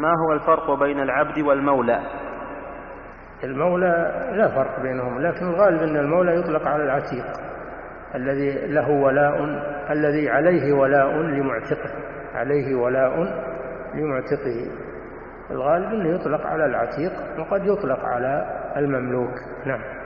ما هو الفرق بين العبد والمولى؟ المولى لا فرق بينهم، لكن الغالب أن المولى يطلق على العتيق الذي له ولاء، الذي عليه ولاء لمعتقه، عليه ولاء لمعتقه. الغالب أنه يطلق على العتيق وقد يطلق على المملوك. نعم.